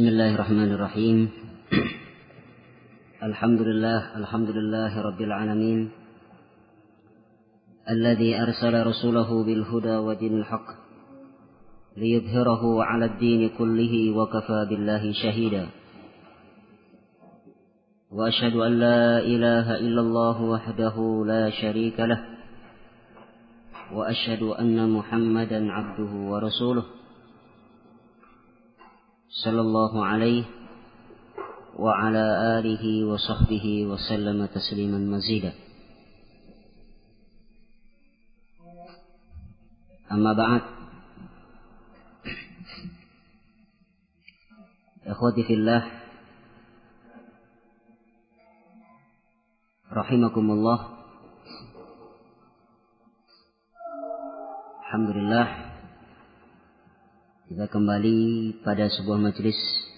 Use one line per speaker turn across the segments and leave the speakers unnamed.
Bismillahirrahmanirrahim. Alhamdulillah rabbil alamin. Alladzi arsala rasulahu bil huda wa dinil haqq liyudhhirahu 'ala ad-din kullihi wa kafa billahi shahida. Wa asyhadu an la ilaha illallah wahdahu la syarika lah. Wa asyhadu anna Muhammadan 'abduhu wa rasuluh. Sallallahu alaihi wa ala alihi wa sahbihi wa sallama tasliman mazida. Amma ba'd. Ikhwati fillah, rahimakumullah. Alhamdulillah, kita kembali pada sebuah majelis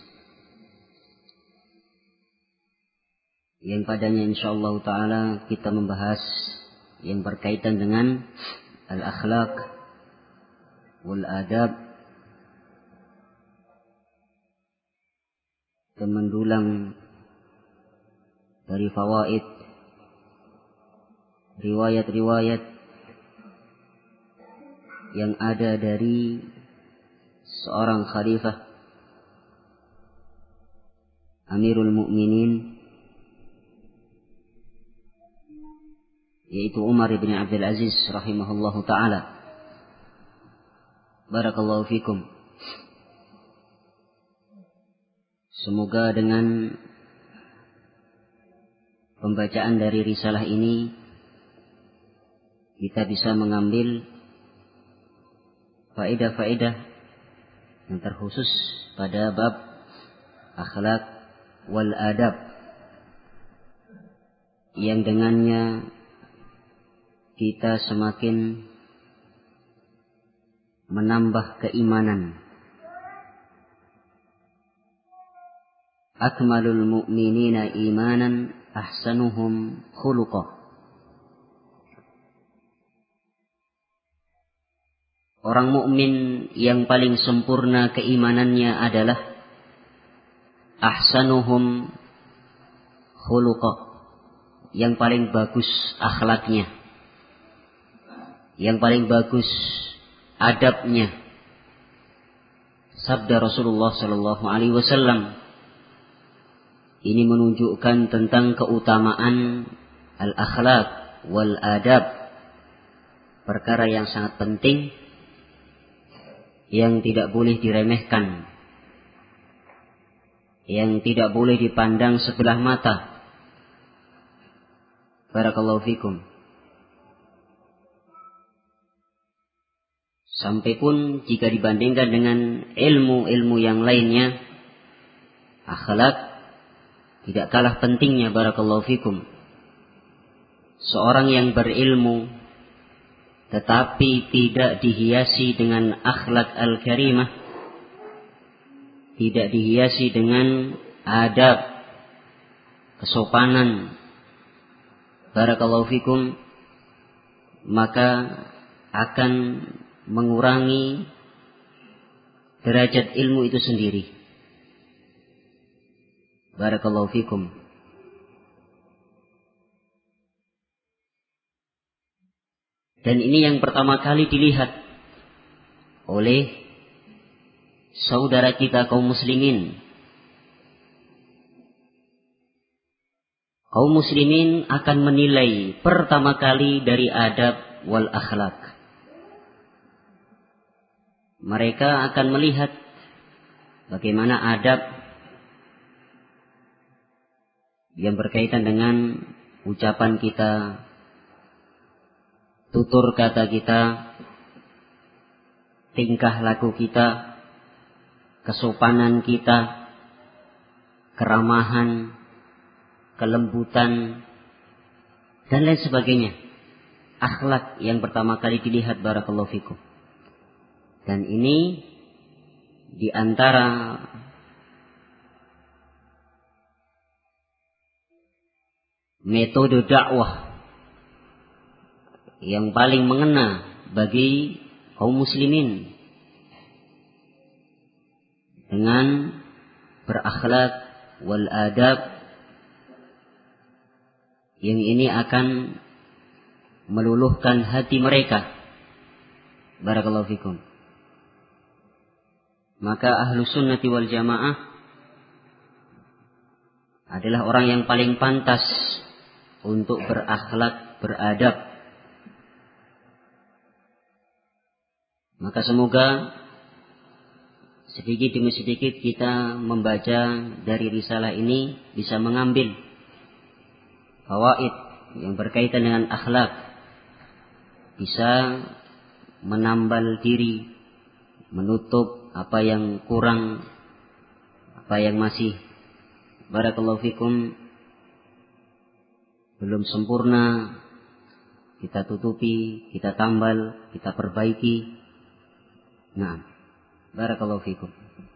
yang padanya insyaallah ta'ala kita membahas yang berkaitan dengan al-akhlaq wal adab dan mendulang dari fawaid riwayat-riwayat yang ada dari seorang khalifah Amirul Mukminin, yaitu Umar bin Abdul Aziz rahimahullahu ta'ala. Barakallahu fikum. Semoga dengan pembacaan dari risalah ini kita bisa mengambil faedah-faedah yang terkhusus pada bab akhlak wal adab, yang dengannya kita semakin menambah keimanan. Akmalul mu'minina imanan ahsanuhum khuluqa. Orang mukmin yang paling sempurna keimanannya adalah ahsanuhum khuluqa, yang paling bagus akhlaknya, yang paling bagus adabnya. Sabda Rasulullah sallallahu alaihi wasallam ini menunjukkan tentang keutamaan al-akhlak wal adab, perkara yang sangat penting yang tidak boleh diremehkan, yang tidak boleh dipandang sebelah mata. Barakallahu fikum. Sampai pun jika dibandingkan dengan ilmu-ilmu yang lainnya, akhlak tidak kalah pentingnya. Barakallahu fikum. Seorang yang berilmu tetapi tidak dihiasi dengan akhlak al-karimah, tidak dihiasi dengan adab, kesopanan, barakallahu fikum, maka akan mengurangi derajat ilmu itu sendiri. Barakallahu fikum. Dan ini yang pertama kali dilihat oleh saudara kita kaum muslimin. Kaum muslimin akan menilai pertama kali dari adab wal akhlak. Mereka akan melihat bagaimana adab yang berkaitan dengan ucapan kita, tutur kata kita, tingkah laku kita, kesopanan kita, keramahan, kelembutan, dan lain sebagainya. Akhlak yang pertama kali dilihat, barakallahu fikum. Dan ini di antara metode dakwah yang paling mengena bagi kaum muslimin, dengan berakhlak wal adab, yang ini akan meluluhkan hati mereka. Barakallahu fikum. Maka ahlu sunnati wal jamaah adalah orang yang paling pantas untuk berakhlak, beradab. Maka semoga sedikit demi sedikit kita membaca dari risalah ini bisa mengambil fawaid yang berkaitan dengan akhlak, bisa menambal diri, menutup apa yang kurang, apa yang masih barakallahu fikum belum sempurna, kita tutupi, kita tambal, kita perbaiki. Nah, barakallahu fikum.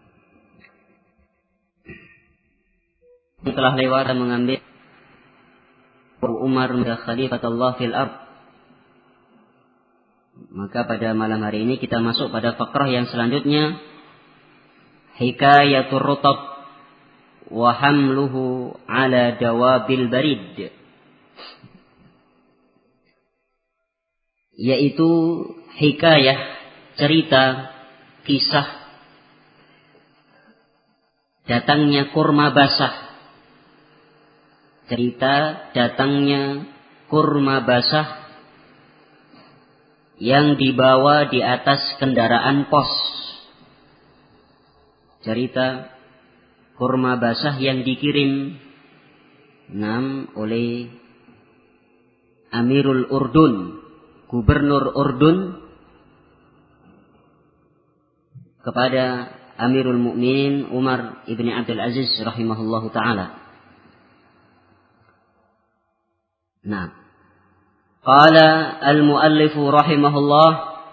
Telah lewat dan mengambil Umar Khalifatullah fil ard. Maka pada malam hari ini kita masuk pada fakrah yang selanjutnya, hikayatur rutab wa hamluhu ala dawabil barid, yaitu hikayah, cerita, kisah datangnya kurma basah. Cerita datangnya kurma basah yang dibawa di atas kendaraan pos. Cerita kurma basah yang dikirim oleh Amirul Urdun, Gubernur Urdun, kepada Amirul Mukminin Umar ibn Abdul Aziz rahimahullahu ta'ala. Nah, qala al-muallif rahimahullah,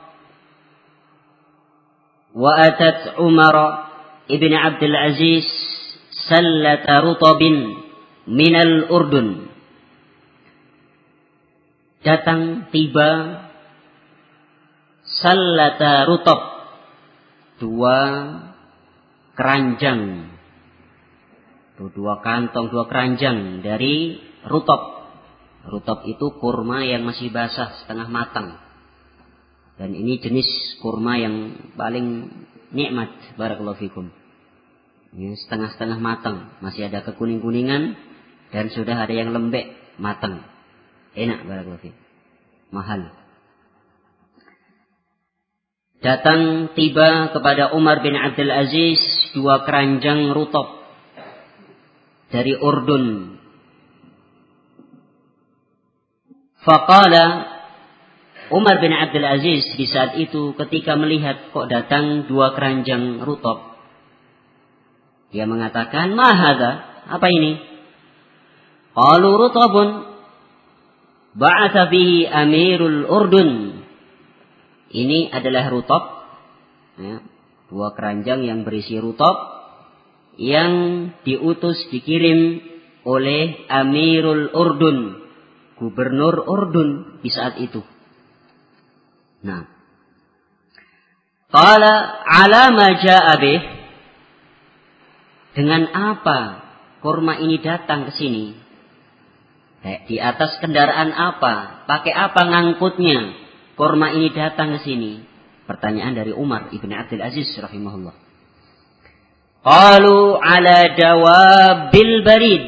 wa atat Umar ibn Abdul Aziz sallata rutabin minal Urdun. Datang tiba sallata rutab, dua keranjang, dua kantong, dua keranjang dari rutab. Rutab itu kurma yang masih basah, setengah matang. Dan ini jenis kurma yang paling nikmat, barakallahu fikum. Ini setengah-setengah matang, masih ada kekuning-kuningan, dan sudah ada yang lembek, matang. Enak, barakallahu fikum. Mahal. Datang tiba kepada Umar bin Abdul Aziz dua keranjang rutab dari Urdun. Faqala, Umar bin Abdul Aziz di saat itu ketika melihat kok datang dua keranjang rutab, dia mengatakan, "Ma hadza? Apa ini?" Qalu rutabun ba'atha bihi Amirul Urdun. Ini adalah rutab, ya, dua keranjang yang berisi rutab yang diutus, dikirim oleh Amirul Urdun, Gubernur Urdun di saat itu. Nah, qala ala ma jaa bih, dengan apa kurma ini datang ke sini? Di atas kendaraan apa? Pakai apa ngangkutnya? Kurma ini datang ke sini. Pertanyaan dari Umar ibn Abdul Aziz rahimahullah. Qalu ala dawabil barid.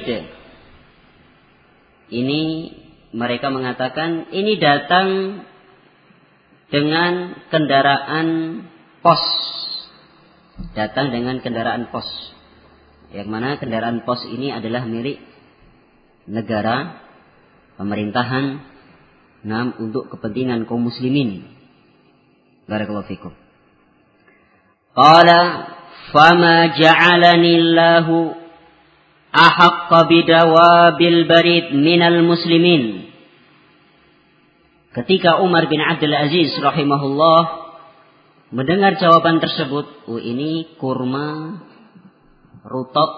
Ini mereka mengatakan ini datang dengan kendaraan pos. Datang dengan kendaraan pos. Yang mana kendaraan pos ini adalah milik negara, pemerintahan, untuk kepentingan kaum muslimin. Barakallahu fikum. Qala fama ja'alani Allahu ahaqqa bidawabil barid minal muslimin. Ketika Umar bin Abdul Aziz rahimahullah mendengar jawaban tersebut, ini kurma rutab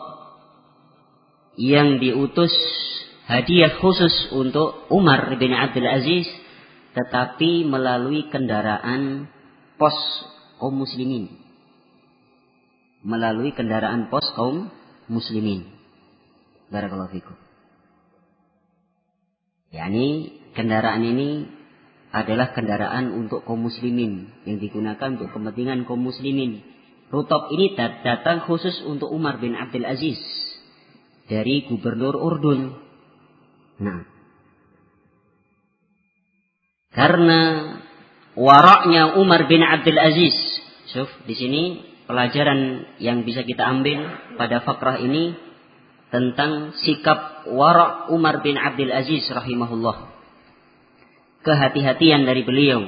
yang diutus hadiah khusus untuk Umar bin Abdul Aziz, tetapi melalui kendaraan pos kaum muslimin. Melalui kendaraan pos kaum muslimin. Barakallahu fikum. Yani kendaraan ini adalah kendaraan untuk kaum muslimin yang digunakan untuk kepentingan kaum muslimin. Rutab ini datang khusus untuk Umar bin Abdul Aziz dari gubernur Urdun. Nah, karena waraknya Umar bin Abdul Aziz. Di sini pelajaran yang bisa kita ambil pada fakrah ini tentang sikap warak Umar bin Abdul Aziz rahimahullah. Kehati-hatian dari beliau.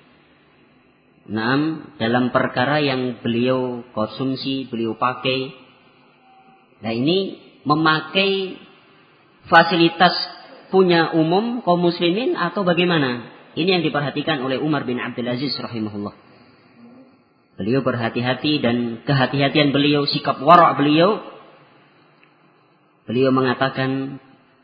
Dalam perkara yang beliau konsumsi, beliau pakai. Nah, ini memakai fasilitas punya umum kaum muslimin atau bagaimana? Ini yang diperhatikan oleh Umar bin Abdul Aziz rahimahullah. Beliau berhati-hati dan kehati-hatian beliau, sikap warak beliau. Beliau mengatakan,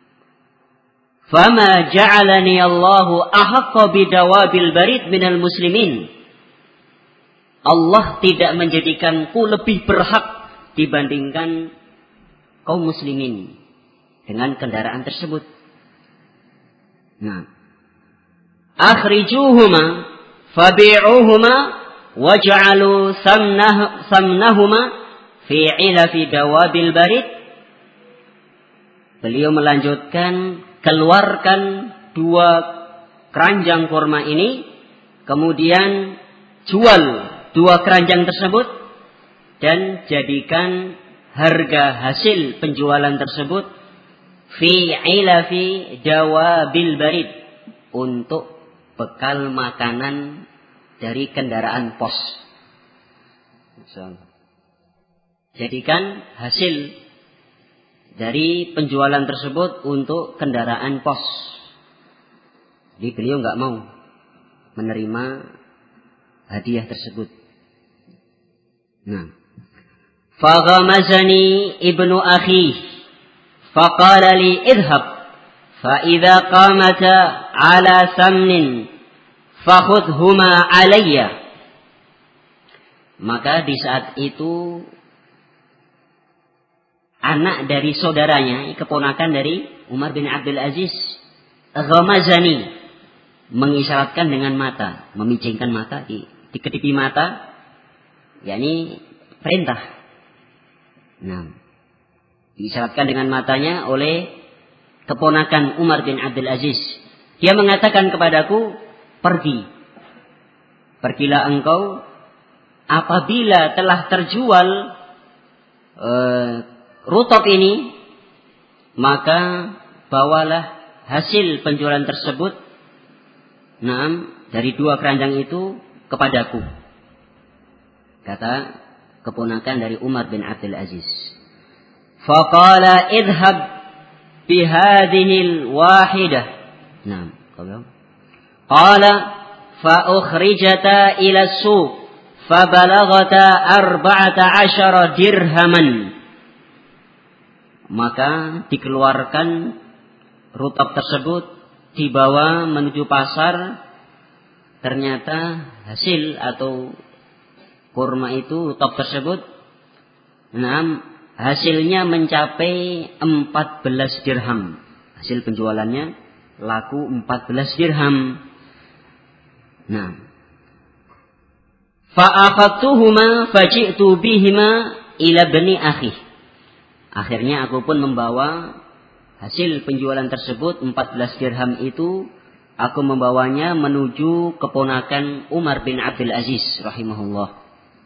"Fama ja'alani Allahu ahaqqa bidawabil barid minal muslimin." Allah tidak menjadikanku lebih berhak dibandingkan kaum muslimin dengan kendaraan tersebut. Nah, akhrijuhuma fabi'uhuma waj'alu samnahuma fi 'ilafi dawabil barid. Beliau melanjutkan, keluarkan 2 keranjang kurma ini, kemudian jual 2 keranjang tersebut dan jadikan harga hasil penjualan tersebut fi 'ilafi dawabil barid, untuk bekal makanan dari kendaraan pos. Jadikan hasil dari penjualan tersebut untuk kendaraan pos. Jadi beliau enggak mau menerima hadiah tersebut. Nah, faghamazani ibnu akhi faqala li idhhab fa idza qamata ala samnin fakhudhuma alayya. Maka di saat itu anak dari saudaranya, keponakan dari Umar bin Abdul Aziz, ghamazani, mengisyaratkan dengan mata, memicingkan mata, di kedipi mata, yakni perintah. Nah, diisyaratkan dengan matanya oleh keponakan Umar bin Abdul Aziz. Dia mengatakan kepadaku, pergilah engkau, apabila telah terjual rutab ini, maka bawalah hasil penjualan tersebut, dari 2 keranjang itu kepadaku. Kata keponakan dari Umar bin Abdul Aziz. Faqala idhhab bihadhil wahidah. Qala fa ukhrijata ila suq fa balagata 14 dirhaman. Maka dikeluarkan rutab tersebut, dibawa menuju pasar. Ternyata hasil atau kurma itu, rutab tersebut, hasilnya mencapai 14 dirham. Hasil penjualannya laku 14 dirham. Nah, fa'akhadtuhuma faji'tu bihima ila bani akhi. Akhirnya aku pun membawa hasil penjualan tersebut, 14 dirham itu, aku membawanya menuju keponakan Umar bin Abdul Aziz rahimahullah.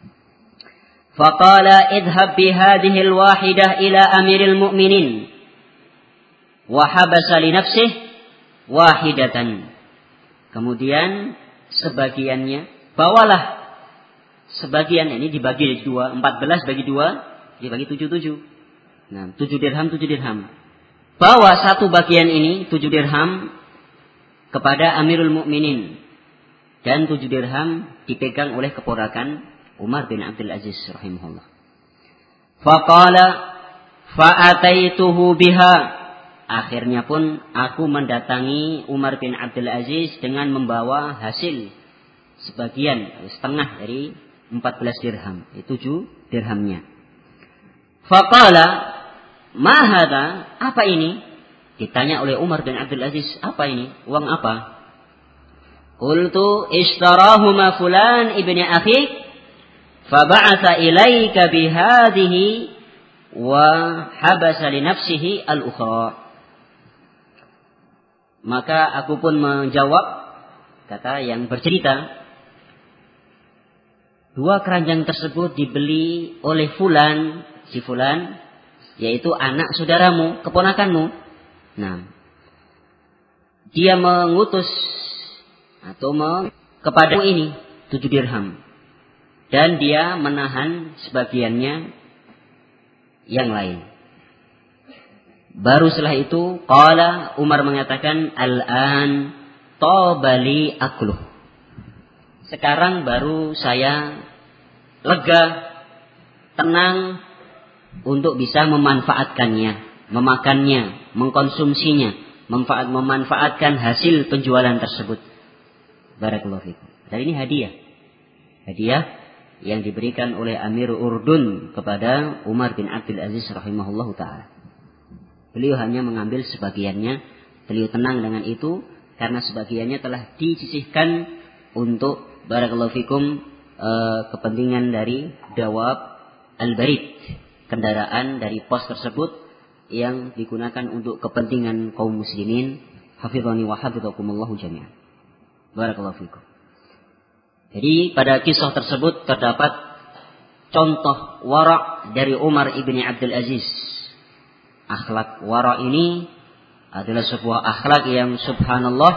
Faqala idhhab bihadhihi alwahidah ila amiril mu'minin wa habasa li nafsihi wahidatan. Kemudian sebagiannya, bawalah sebagian, ini dibagi 2, 14 bagi 2 dibagi 7. Nah, 7 dirham. Bawa satu bagian ini, 7 dirham, kepada Amirul Mukminin, dan 7 dirham dipegang oleh keponakan Umar bin Abdul Aziz rahimahullah. Faqala fa'ataituhu biha. Akhirnya pun aku mendatangi Umar bin Abdul Aziz dengan membawa hasil sebagian, setengah dari 14 dirham, 7 dirhamnya. Faqala, "Ma hadza?" Apa ini? Ditanya oleh Umar bin Abdul Aziz, "Apa ini? Uang apa?" "Qultu ishtarahuma fulan ibni akhik faba'atha ilaika bihadhihi wa habasa li nafsihi al-ukhra." Maka aku pun menjawab, kata yang bercerita, "Dua keranjang tersebut dibeli oleh fulan, si fulan, yaitu anak saudaramu, keponakanmu. Nah, dia mengutus atau kepadamu ini 7 dirham. Dan dia menahan sebagiannya yang lain." Baru setelah itu, qala, Umar mengatakan, "Al-an tabali akluh." Sekarang baru saya lega, tenang untuk bisa memanfaatkannya, memakannya, mengkonsumsinya, memanfaatkan hasil penjualan tersebut. Barakallahu fikum. Dan ini hadiah. Hadiah yang diberikan oleh Amir Urdun kepada Umar bin Abdul Aziz rahimahullahu ta'ala. Beliau hanya mengambil sebagiannya. Beliau tenang dengan itu karena sebagiannya telah disisihkan untuk barakallahu fikum kepentingan dari dawab al-barid, kendaraan dari pos tersebut yang digunakan untuk kepentingan kaum muslimin. Hafizani wa hafizakumullahu jami'an. Barakallahu fikum. Jadi pada kisah tersebut terdapat contoh wara' dari Umar ibni Abdul Aziz. Akhlak wara' ini adalah sebuah akhlak yang subhanallah,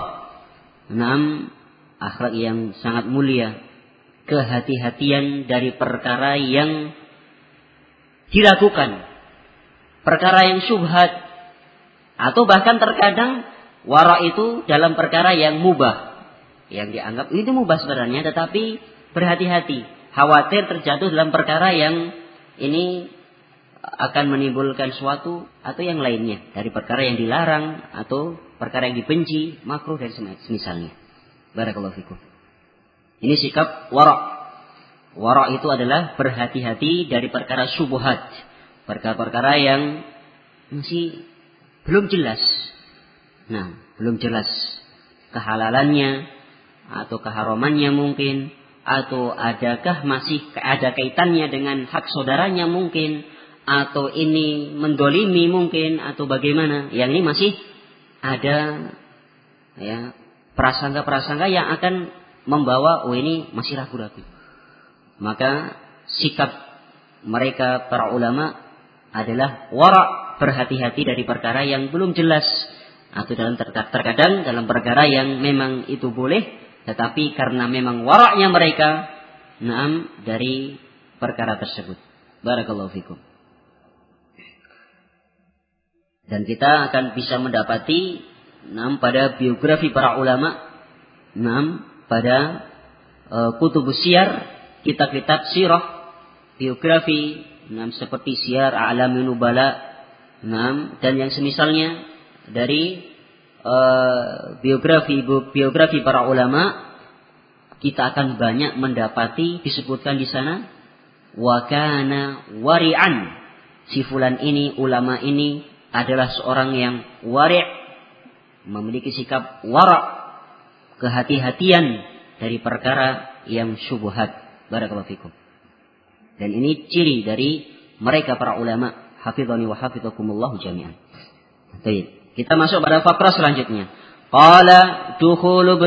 akhlak yang sangat mulia. Kehati-hatian dari perkara yang dilakukan, perkara yang syubhat, atau bahkan terkadang wara' itu dalam perkara yang mubah, yang dianggap itu mubah sebenarnya, tetapi berhati-hati, khawatir terjatuh dalam perkara yang ini akan menimbulkan suatu atau yang lainnya dari perkara yang dilarang atau perkara yang dibenci, makruh dan semisalnya. Barakallahu fikum. Ini sikap wara'. Wara' itu adalah berhati-hati dari perkara syubhat, perkara-perkara yang masih belum jelas. Nah, belum jelas kehalalannya atau keharamannya mungkin, atau adakah masih ada kaitannya dengan hak saudaranya mungkin, atau ini mendolimi mungkin, atau bagaimana. Yang ini masih ada ya prasangka-prasangka yang akan membawa ini masih ragu-ragu. Maka sikap mereka para ulama adalah wara', berhati-hati dari perkara yang belum jelas, atau dalam terkadang dalam perkara yang memang itu boleh, tetapi karena memang wara'nya mereka dari perkara tersebut. Barakallahu fikum. Dan kita akan bisa mendapati pada biografi para ulama, pada kutubus siyar, kitab-kitab sirah, biografi seperti Siyar A'lamin Nubala, dan yang semisalnya dari biografi para ulama, kita akan banyak mendapati disebutkan di sana wa kana wari'an. Si fulan ini, ulama ini adalah seorang yang wari', memiliki sikap wara', kehati-hatian dari perkara yang syubhat. Barakallahu fikum. Dan ini ciri dari mereka para ulama. Hafizani wa hafizakumullah jami'an. Baik, kita masuk pada fakrah selanjutnya. Qala dukhulu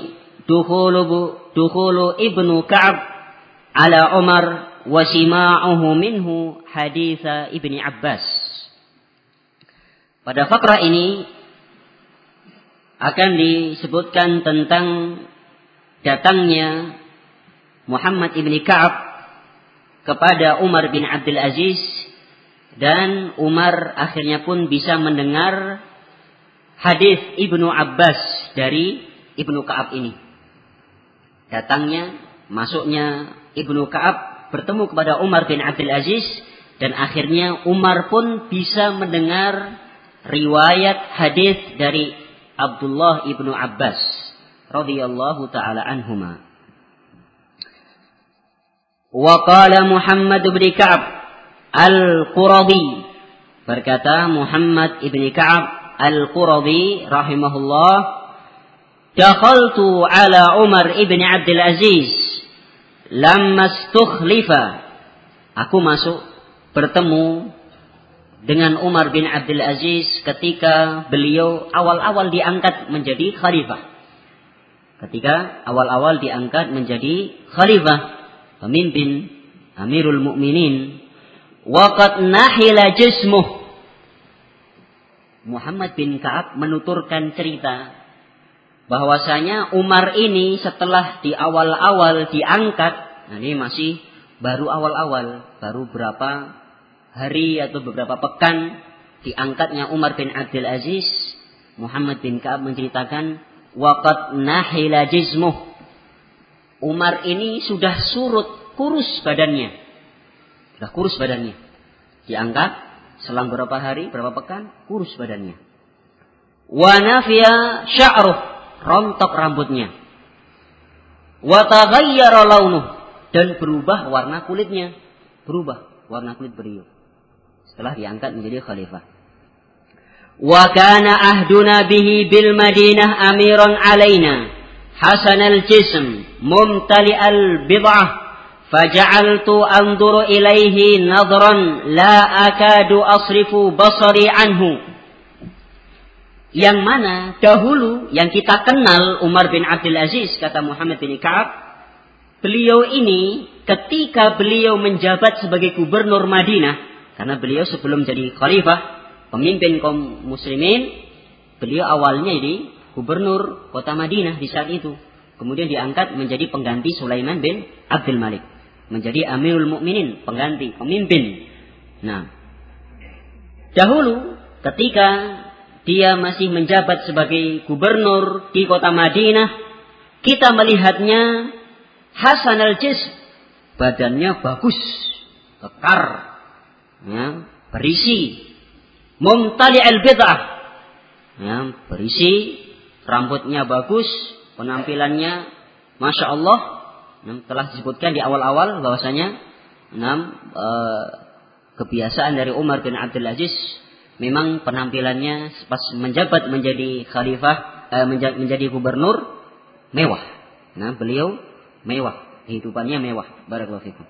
ibnu Ka'ab ala Umar wa sima'uhu minhu haditha ibni Abbas. Pada fakrah ini akan disebutkan tentang datangnya Muhammad ibni Ka'ab kepada Umar bin Abdul Aziz, dan Umar akhirnya pun bisa mendengar hadis Ibnu Abbas dari Ibnu Ka'ab ini. Datangnya, masuknya Ibnu Ka'ab bertemu kepada Umar bin Abdul Aziz, dan akhirnya Umar pun bisa mendengar riwayat hadis dari Abdullah ibnu Abbas radhiyallahu taala anhuma. Wa qala Muhammad bin Ka'ab al-Quradi Berkata Muhammad ibn Ka'ab al-Quradi rahimahullah, dakhaltu ala Umar ibn Abdul Aziz lamma istukhlifa. Aku masuk bertemu dengan Umar bin Abdul Aziz ketika beliau awal-awal diangkat menjadi khalifah. Ketika awal-awal diangkat menjadi khalifah, pemimpin, Amirul Mukminin. Waqad nahila jismuh. Muhammad bin Ka'ab menuturkan cerita bahwasanya Umar ini setelah di awal-awal diangkat, nah ini masih baru awal-awal, baru berapa hari atau beberapa pekan diangkatnya Umar bin Abdul Aziz, Muhammad bin Ka'ab menceritakan waqad nahila jismuh. Umar ini sudah surut, kurus badannya. Sudah kurus badannya. Diangkat selang berapa hari, berapa pekan, kurus badannya. Wa nafiya sya'ruh, rontok rambutnya. Wa taghayyara launuh, dan berubah warna kulitnya. Berubah warna kulit beliau setelah diangkat menjadi khalifah. Wa kana ahduna bihi bil Madinah amiran alaina hasanal jism mumtali'al bid'ah faja'altu anzuru ilaihi nadran la akadu asrifu basari anhu. Yang mana dahulu yang kita kenal Umar bin Abdul Aziz, kata Muhammad bin Ka'ab, beliau ini ketika beliau menjabat sebagai gubernur Madinah, karena beliau sebelum jadi khalifah, pemimpin kaum muslimin, beliau awalnya jadi gubernur kota Madinah di saat itu. Kemudian diangkat menjadi pengganti Sulaiman bin Abdul Malik, menjadi Amirul Mukminin, pengganti, pemimpin. Nah, dahulu ketika dia masih menjabat sebagai gubernur di kota Madinah, kita melihatnya hasan al-jism, badannya bagus, kekar, ya, berisi, mumtali al-bid'ah, ya, berisi, rambutnya bagus, penampilannya Masya Allah. Telah disebutkan di awal-awal bahwasanya kebiasaan dari Umar bin Abdul Aziz memang penampilannya pas menjabat menjadi khalifah, menjadi gubernur, mewah. Nah, beliau mewah, kehidupannya mewah. Barakallahu fikum.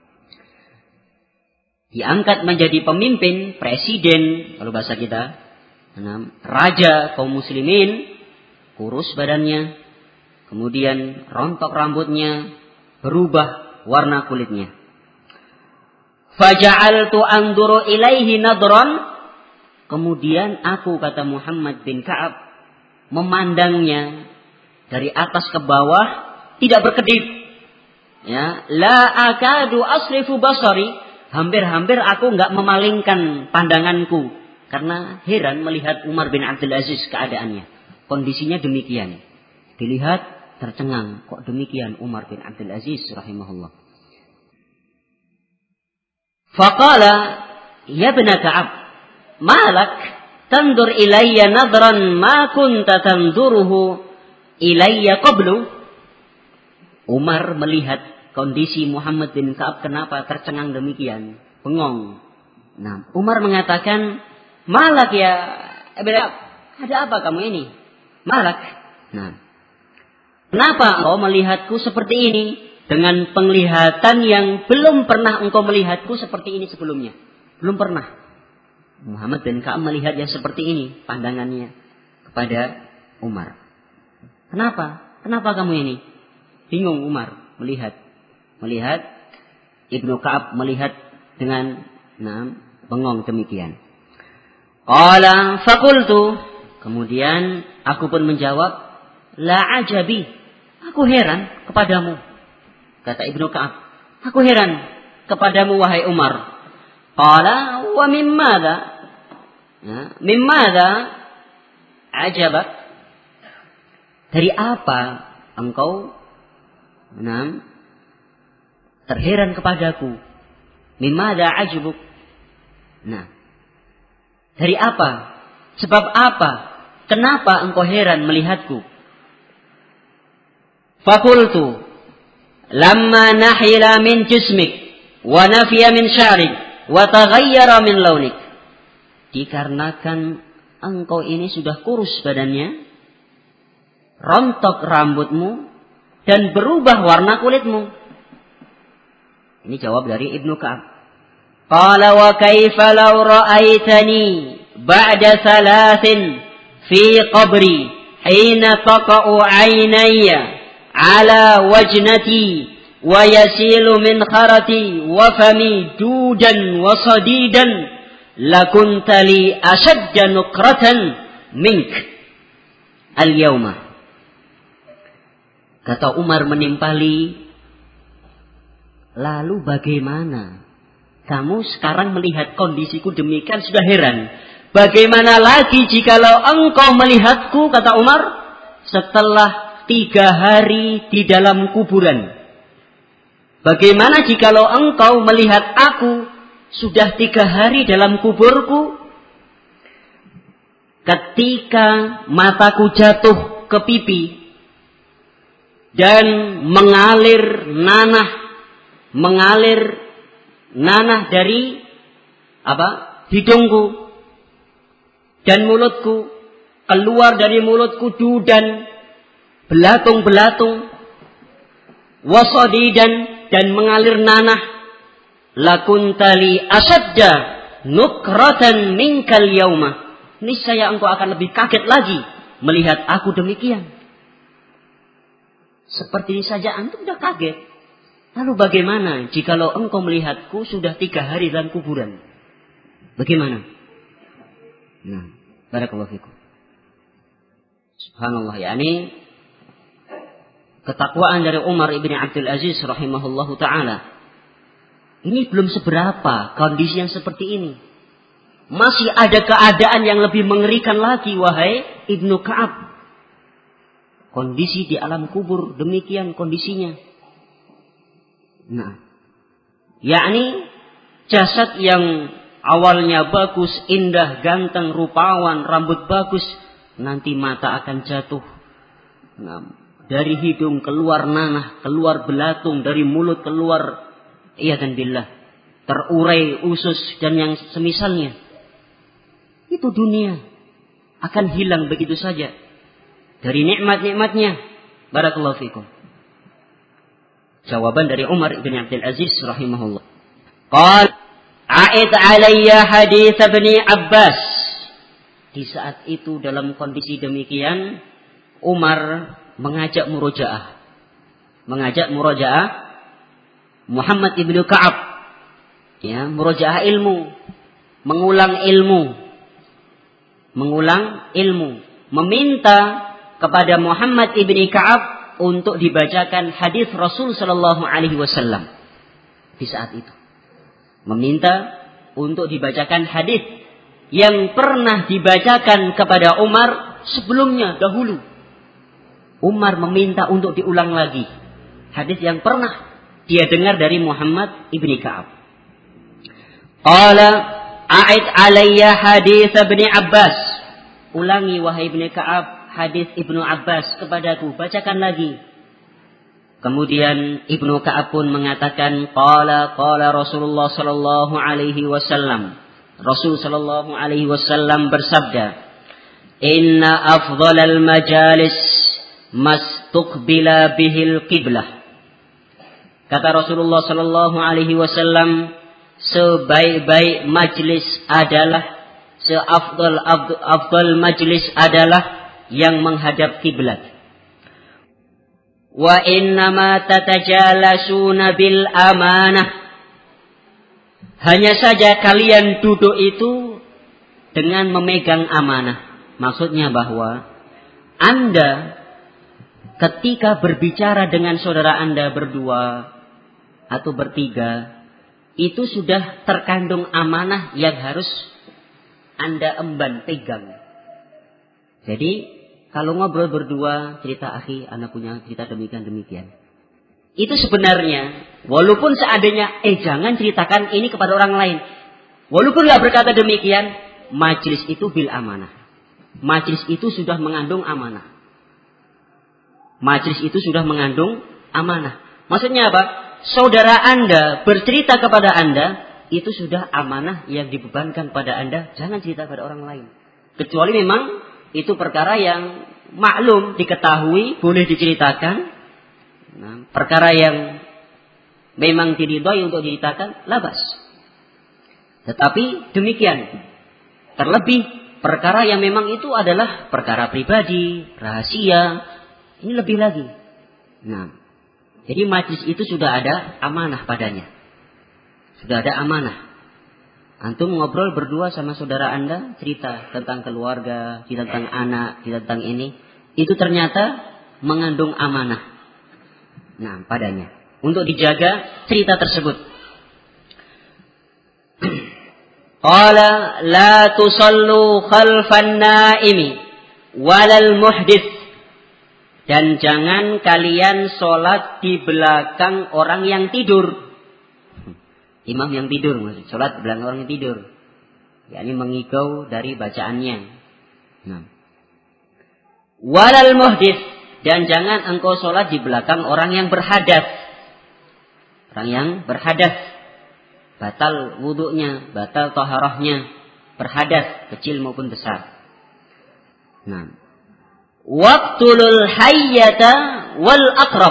Diangkat menjadi pemimpin, presiden, kalau bahasa kita, raja kaum muslimin, kurus badannya, kemudian rontok rambutnya, berubah warna kulitnya. Faja'altu anzuru ilaihi nadran, kemudian aku, kata Muhammad bin Ka'ab, memandangnya dari atas ke bawah, tidak berkedip. Ya, la akadu asrifu basari, hampir-hampir aku enggak memalingkan pandanganku karena heran melihat Umar bin Abdul Aziz keadaannya. Kondisinya demikian. Dilihat tercengang, kok demikian Umar bin Abdul Aziz rahimahullah. Faqala, ya ibn Ka'ab, malak tandur ilayya nadran ma kunta tanduruhu ilayya qablu. Umar melihat kondisi Muhammad bin Ka'ab, kenapa tercengang demikian, bengong. Nah, Umar mengatakan, malak ya ibn Ka'ab, ada apa kamu ini? Malak. Nah, kenapa engkau melihatku seperti ini dengan penglihatan yang belum pernah engkau melihatku seperti ini sebelumnya? Belum pernah. Muhammad bin Ka'ab melihat yang seperti ini pandangannya kepada Umar. Kenapa? Kenapa kamu ini? Bingung Umar melihat Ibnu Ka'ab melihat dengan bengong demikian. Qala faqultu, kemudian aku pun menjawab, la ajabi, aku heran kepadamu. Kata Ibnu Ka'ab, aku heran kepadamu wahai Umar. Qala wa mimmadha? Ya, mimmadha ajabak? Dari apa engkau terheran kepadaku? Mimmadha ajabuk? Nah, dari apa? Sebab apa? Kenapa engkau heran melihatku? Fakultu, lamma nahila min jismik, wa nafiya min sya'rik, wa taghayyara min launik. dikarenakan engkau ini sudah kurus badannya, rontok rambutmu, dan berubah warna kulitmu. Ini jawab dari Ibnu Ka'ab. Qala wa kaifa law ra'aitani ba'da thalathin fi qabri hina taqa'u 'ainayya 'ala wajnati wa yasilu min kharati wa fami dudan wa sadidan lakunta li ashadda nukratan mink al-yawma. Kata Umar menimpali, lalu bagaimana? Kamu sekarang melihat kondisiku demikian sudah heran. Bagaimana lagi jikalau engkau melihatku, kata Umar, setelah 3 hari di dalam kuburan? Bagaimana jikalau engkau melihat aku sudah 3 hari dalam kuburku? Ketika mataku jatuh ke pipi dan mengalir nanah dari hidungku dan mulutku, keluar dari mulutku dudan, belatung-belatung, wasadidan, dan mengalir nanah, lakuntali asadda nukratan minkal yauma. Niscaya engkau akan lebih kaget lagi melihat aku demikian. Seperti ini saja antum sudah kaget. Lalu bagaimana jikalau engkau melihatku sudah 3 hari dalam kuburan? Bagaimana? Nah, barakallahu fikum. Subhanallah, yakni ketakwaan dari Umar ibn Abdul Aziz rahimahullahu ta'ala. Ini belum seberapa kondisi yang seperti ini. Masih ada keadaan yang lebih mengerikan lagi, wahai Ibnu Ka'ab. Kondisi di alam kubur demikian kondisinya. Nah, yakni jasad yang awalnya bagus, indah, ganteng, rupawan, rambut bagus, nanti mata akan jatuh. Nah, dari hidung keluar nanah, keluar belatung, dari mulut keluar iyadzan billah, terurai usus dan yang semisalnya. Itu dunia akan hilang begitu saja dari nikmat-nikmatnya. Barakallahu fikum. Jawaban dari Umar ibn Abdul Aziz rahimahullah. Qal a'id alayya hadits ibn Abbas. Di saat itu dalam kondisi demikian Umar mengajak murojaah Muhammad ibnu Ka'ab, ya, murojaah ilmu, mengulang ilmu, meminta kepada Muhammad ibni Ka'ab untuk dibacakan hadis Rasul sallallahu alaihi wasallam. Di saat itu meminta untuk dibacakan hadis yang pernah dibacakan kepada Umar sebelumnya dahulu. Umar meminta untuk diulang lagi hadis yang pernah dia dengar dari Muhammad ibni Ka'ab. Qala a'id alayya hadits ibni Abbas. Ulangi wahai ibni Ka'ab hadis Ibnu Abbas kepadaku, bacakan lagi. Kemudian Ibnu Ka'ab pun mengatakan, qala Rasulullah sallallahu alaihi wasallam. Rasul sallallahu alaihi wasallam bersabda, inna afdhalal majalis mastuqbila bihil qiblah. Kata Rasulullah sallallahu alaihi wasallam, sebaik-baik majlis adalah, seafdal majlis adalah yang menghadap kiblat. Wa innama tatajalasuna bil amanah. Hanya saja kalian duduk itu dengan memegang amanah. Maksudnya bahwa Anda ketika berbicara dengan saudara Anda berdua atau bertiga, itu sudah terkandung amanah yang harus Anda emban, pegang. Jadi kalau ngobrol berdua, cerita akhi, anak punya cerita demikian. Itu sebenarnya, walaupun seandainya, jangan ceritakan ini kepada orang lain. Walaupun gak berkata demikian, majlis itu bil amanah. Majlis itu sudah mengandung amanah. Maksudnya apa? Saudara Anda bercerita kepada Anda, itu sudah amanah yang dibebankan pada Anda, jangan cerita pada orang lain. Kecuali memang itu perkara yang maklum, diketahui, boleh diceritakan. Nah, perkara yang memang diridhoi untuk diceritakan, labas. Tetapi demikian, terlebih perkara yang memang itu adalah perkara pribadi, rahasia, ini lebih lagi. Nah, jadi majlis itu sudah ada amanah padanya. Sudah ada amanah. Antum ngobrol berdua sama saudara Anda, cerita tentang keluarga, cerita tentang anak, cerita tentang ini. Itu ternyata mengandung amanah. Nah, padanya. Untuk dijaga cerita tersebut. Qala la tusallu khalfan naimi walal muhdits. Dan jangan kalian sholat di belakang orang yang tidur. Imam yang tidur, maksud sholat di belakang orang yang tidur. yakni mengigau dari bacaannya. Nah. Walal muhdits, dan jangan engkau sholat di belakang orang yang berhadas. Orang yang berhadas, batal wudunya, batal taharahnya, berhadas kecil maupun besar. Nah. Waqtulul hayyata wal aqrab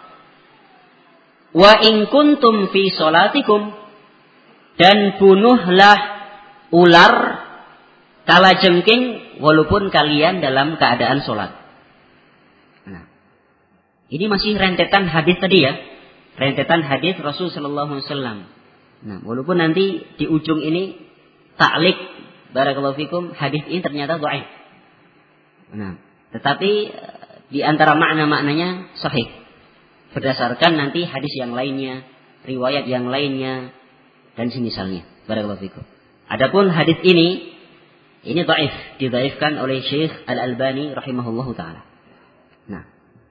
wa in kuntum fi sholatikum, dan bunuhlah ular kalajengking walaupun kalian dalam keadaan sholat. Nah, ini masih rentetan hadis tadi ya, rentetan hadis Rasul Sallallahu Alaihi Wasallam. Nah, walaupun nanti di ujung ini ta'liq barakallahu fikum, hadis ini ternyata dhaif. Nah, tetapi di antara makna-maknanya sahih berdasarkan nanti hadis yang lainnya, riwayat yang lainnya dan semisalnya. Barakallahu fikum. Adapun hadis ini dhaif, didhaifkan oleh Syekh Al-Albani rahimahullahu taala. Nah,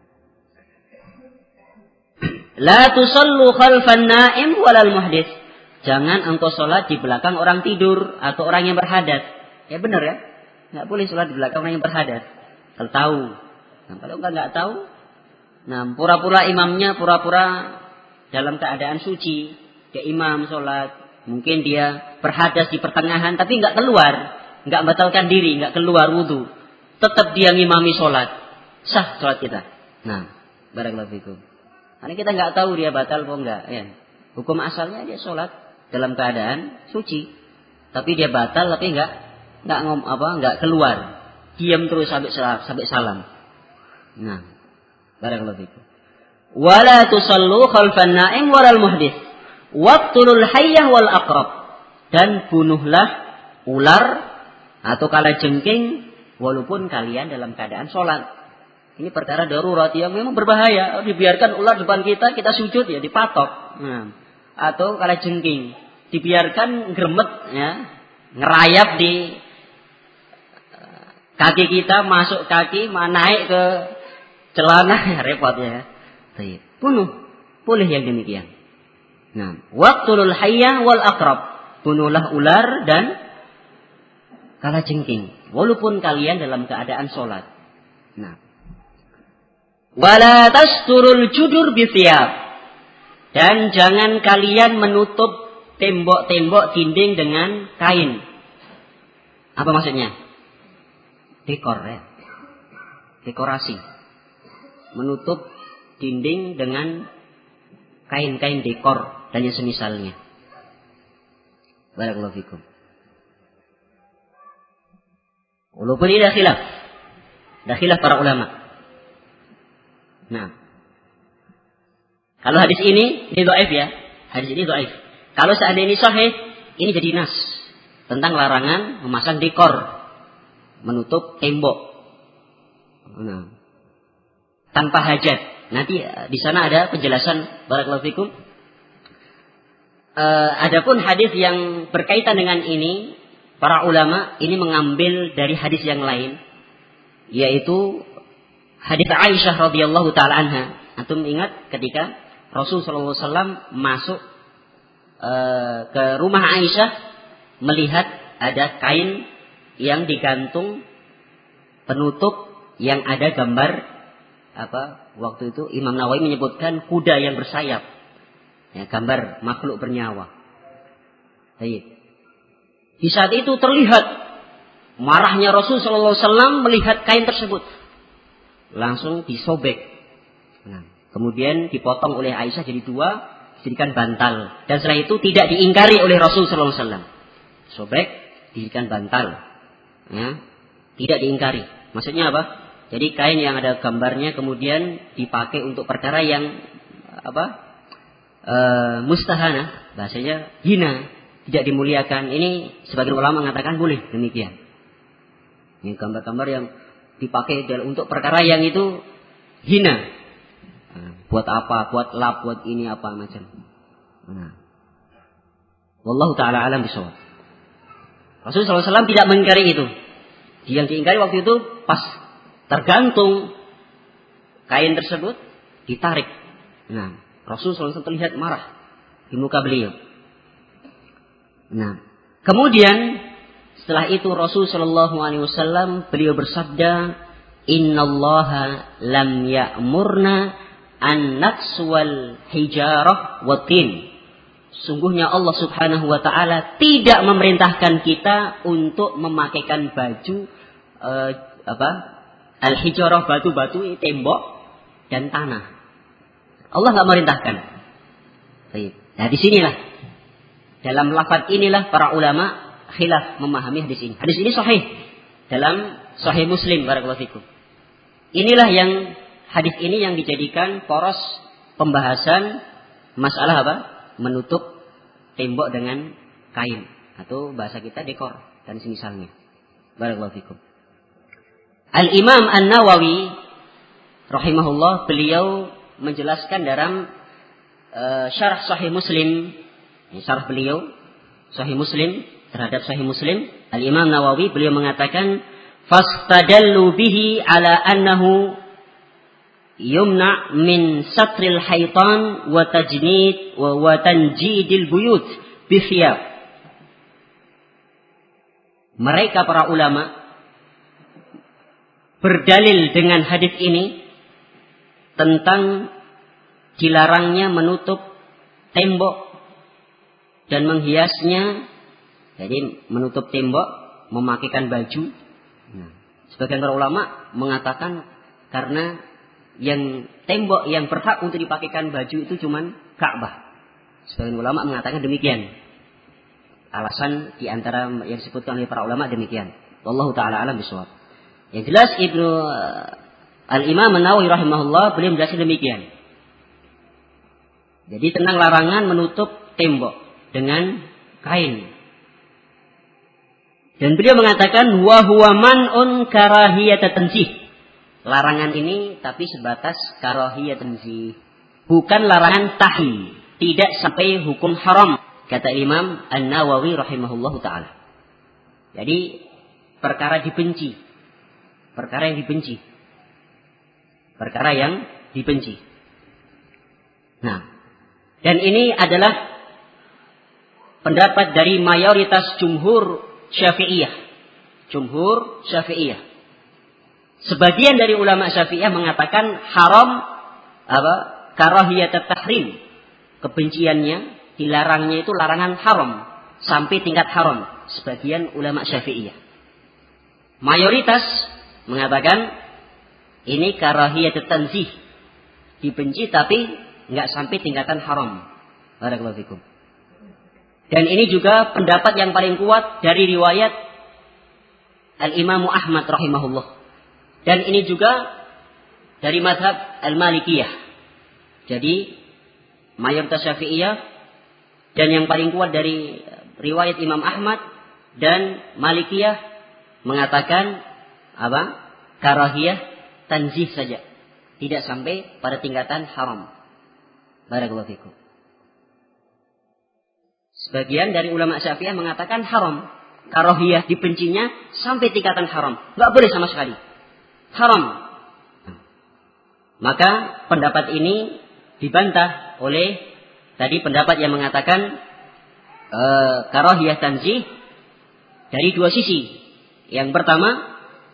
la tusallu khalfan naim walal muhdits. Jangan engkau salat di belakang orang tidur atau orang yang berhadas. Ya benar ya? Enggak boleh salat di belakang orang yang berhadas. Kalau tahu. Nah, kalau enggak tahu, nah pura-pura imamnya pura-pura dalam keadaan suci, dia imam salat, mungkin dia berhadas di pertengahan tapi enggak keluar, enggak membatalkan diri, enggak keluar wudu. Tetap dia ngimami salat. Sah salat kita. Nah, barakallahu fikum. Karena kita enggak tahu dia batal atau enggak, ya. Hukum asalnya dia salat dalam keadaan suci. Tapi dia batal tapi enggak keluar. Diam terus sampai salam. Nah, barakallahu fikum. Wala tusallu khalfan na'im walal muhdits. Waqtulul hayyah wal aqrab. Dan bunuhlah ular atau kalajengking walaupun kalian dalam keadaan sholat. Ini perkara darurat yang memang berbahaya. Dibiarkan ular depan kita sujud ya dipatok. Nah, atau kalajengking dibiarkan gremet ya, ngerayap di kaki kita, masuk kaki, naik ke celana, repot ya. Bunuh, boleh yang demikian. Nah, waqtulul hayyah wal aqrab, bunuhlah ular dan kalajengking, walaupun kalian dalam keadaan sholat. Nah, wala tasturul judur bisiyab, dan jangan kalian menutup tembok-tembok dinding dengan kain. Apa maksudnya? Dekor ya. Dekorasi. Menutup dinding dengan kain-kain dekor dan yang semisalnya. Barakallahu fikum. Walaupun ini dah khilaf para ulama. Nah, kalau hadis ini dhaif ya. Hadis ini dhaif. Kalau seandainya ini sahih, ini jadi nas tentang larangan memasang dekor, menutup tembok. Nah, tanpa hajat. Nanti di sana ada penjelasan barakallahu fikum. Adapun hadis yang berkaitan dengan ini, para ulama ini mengambil dari hadis yang lain, yaitu hadis Aisyah radhiyallahu taala anha. Antum ingat ketika Rasul sallallahu alaihi wasallam masuk ke rumah Aisyah, melihat ada kain yang digantung penutup yang ada gambar waktu itu Imam Nawawi menyebutkan kuda yang bersayap, ya, gambar makhluk bernyawa. Baik. Di saat itu terlihat marahnya Rasul sallallahu alaihi wasallam melihat kain tersebut. Langsung disobek. Nah, kemudian dipotong oleh Aisyah jadi dua, dijadikan bantal. Dan setelah itu tidak diingkari oleh Rasul sallallahu alaihi wasallam. Sobek, dijadikan bantal. Ya, tidak diingkari. Maksudnya apa? Jadi kain yang ada gambarnya kemudian dipakai untuk perkara yang mustahana, bahasanya hina, tidak dimuliakan. Ini sebagian ulama mengatakan boleh demikian. Ini gambar-gambar yang dipakai untuk perkara yang itu hina. Nah, buat apa? Buat lap, buat ini apa macam. Nah. Wallahu taala alam bisawab. Rasulullah SAW tidak mengingkari itu. Yang diingkari waktu itu pas tergantung kain tersebut ditarik. Nah, Rasulullah SAW terlihat marah di muka beliau. Nah, kemudian setelah itu Rasul sallallahu alaihi wasallam beliau bersabda, "Innallaha lam ya'murna an naqswal hijarah wa tin." Sungguhnya Allah Subhanahu wa taala tidak memerintahkan kita untuk memakaikan baju al-hijarah, batu-batu, tembok dan tanah. Allah enggak memerintahkan. Baik. Nah, di sinilah dalam lafaz inilah para ulama khilaf memahami hadis ini. Hadis ini sahih dalam Sahih Muslim, barakallahu fikum. Inilah yang hadis ini yang dijadikan poros pembahasan masalah apa? Menutup tembok dengan kain atau bahasa kita dekor dan semisalnya. Barakallahu fikum. Al-Imam An-Nawawi rahimahullah, beliau menjelaskan dalam syarah Sahih Muslim, syarah beliau Sahih Muslim terhadap Sahih Muslim, Al-Imam Nawawi beliau mengatakan, fastadallu bihi ala annahu yumna min satril haitan wa tajnid wa tanjidil buyut bi thiyab. Mereka para ulama berdalil dengan hadis ini tentang dilarangnya menutup tembok dan menghiasnya. Jadi menutup tembok, memakaikan baju. Nah, sebagian para ulama mengatakan karena yang tembok yang berhak untuk dipakaikan baju itu cuman Ka'bah. Sebagian ulama mengatakan demikian. Alasan di antara yang disebutkan oleh para ulama demikian. Wallahu taala alam bisawab. Yang jelas Al-Imam An-Nawawi rahimahullah beliau menjelaskan demikian. Jadi tentang larangan menutup tembok dengan kain. Dan beliau mengatakan wa huwa man'un karahiyat tanzih. Larangan ini tapi sebatas karahiyat tanzih, bukan larangan tahrim, tidak sampai hukum haram, kata Imam An-Nawawi rahimahullahu taala. Jadi perkara dibenci. Perkara yang dibenci. Perkara yang dibenci. Nah, dan ini adalah pendapat dari mayoritas jumhur Syafi'iyah. Jumhur Syafi'iyah. Sebagian dari ulama Syafi'iyah mengatakan haram karahiyat tahrim. Kebenciannya, dilarangnya itu larangan haram sampai tingkat haram. Sebagian ulama Syafi'iyah. Mayoritas mengatakan ini karahiyat tanzih. Dibenci tapi enggak sampai tingkatan haram. Barakallahu fikum. Dan ini juga pendapat yang paling kuat dari riwayat Al-Imam Ahmad rahimahullah. Dan ini juga dari mazhab Al-Malikiyah. Jadi mayoritas Syafi'iyah dan yang paling kuat dari riwayat Imam Ahmad dan Malikiyah mengatakan karahiyah tanzih saja. Tidak sampai pada tingkatan haram. Barakallahu fikum. Sebagian dari ulama Syafi'iyah mengatakan haram. Karahiyah dibencinya sampai tingkatan haram. Enggak boleh sama sekali. Haram. Maka pendapat ini dibantah oleh tadi pendapat yang mengatakan karahiyah tanzih dari dua sisi. Yang pertama,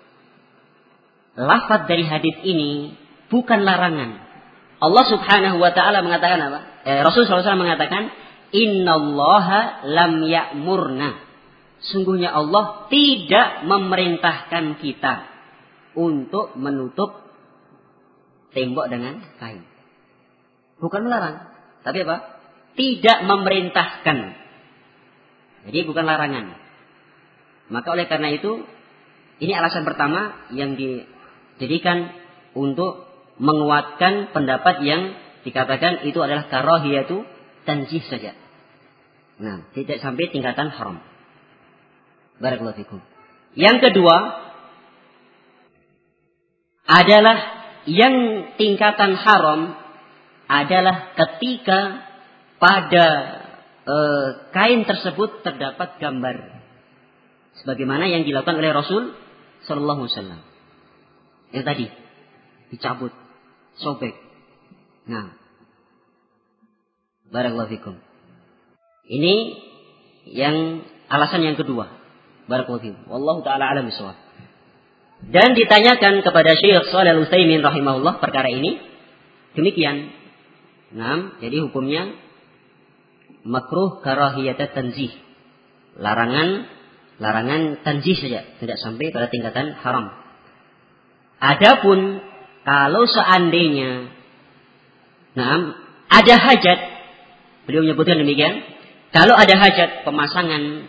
lafaz dari hadis ini bukan larangan. Allah Subhanahu wa taala mengatakan apa? Rasul SAW mengatakan, innallaha lam ya'murna. Sungguhnya Allah tidak memerintahkan kita untuk menutup tembok dengan kain. Bukan melarang, tapi apa? Tidak memerintahkan. Jadi bukan larangan. Maka oleh karena itu, ini alasan pertama yang dijadikan untuk menguatkan pendapat yang dikatakan itu adalah karahiyatu tanzih saja. Nah, tidak sampai tingkatan haram. Barakallahu fikum. Yang kedua adalah yang tingkatan haram adalah ketika pada kain tersebut terdapat gambar, sebagaimana yang dilakukan oleh Rasul Sallallahu Alaihi Wasallam. Yang tadi dicabut, sobek. Nah, barakallahu fikum. Ini yang alasan yang kedua. Barakallahu fikum. Wallahu taala alam bisawab. Dan ditanyakan kepada Syekh Shalih Al-Utsaimin rahimahullah perkara ini, demikian. Nah, jadi hukumnya makruh karahiyat tanzih. Larangan tanzih saja, tidak sampai pada tingkatan haram. Adapun kalau seandainya ada hajat, beliau menyebutkan demikian, kalau ada hajat pemasangan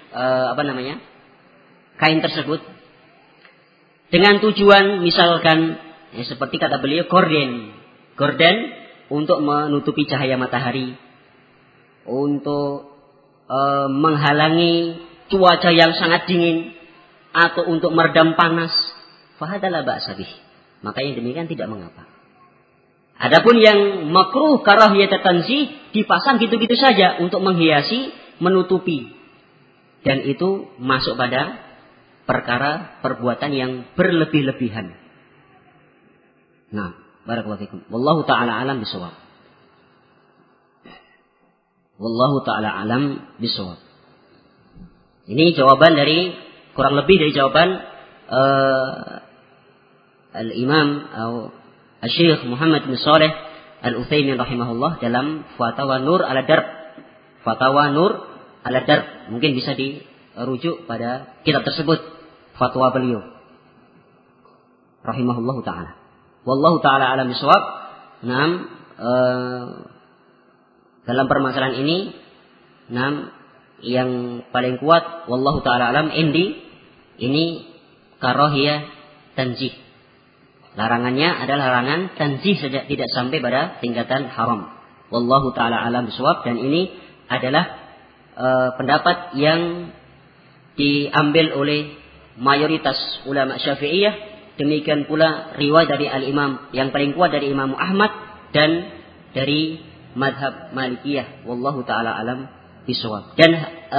kain tersebut dengan tujuan misalkan seperti kata beliau gorden untuk menutupi cahaya matahari, untuk menghalangi cuaca yang sangat dingin, atau untuk meredam panas, fahadalah ba'sa bih. Maka yang demikian tidak mengapa. Adapun yang makruh karahiyat tanzih dipasang gitu-gitu saja untuk menghiasi, menutupi, dan itu masuk pada perkara perbuatan yang berlebih-lebihan. Nah, barakallahu fikum. Wallahu taala alam bisawab. Wallahu taala alam bisawab. Ini jawaban dari, kurang lebih dari jawaban Al-Imam Al-Syekh Muhammad bin Shalih Al-Utsaimin rahimahullah dalam Fatawa Nur ala Darb. Fatawa Nur ala Darb. Mungkin bisa dirujuk pada kitab tersebut, fatwa beliau rahimahullahu taala. Wallahu taala alam bisawab. Dalam permasalahan ini, yang paling kuat wallahu taala alam ini karahiyah tanzih. Larangannya adalah larangan tanzih saja, tidak sampai pada tingkatan haram. Wallahu taala alam bisawab. Dan ini adalah pendapat yang diambil oleh mayoritas ulama Syafi'iyah. Demikian pula riwayat dari al-Imam yang paling kuat dari Imam Ahmad dan dari madhab Malikiyah. Wallahu taala alam bisawab. Dan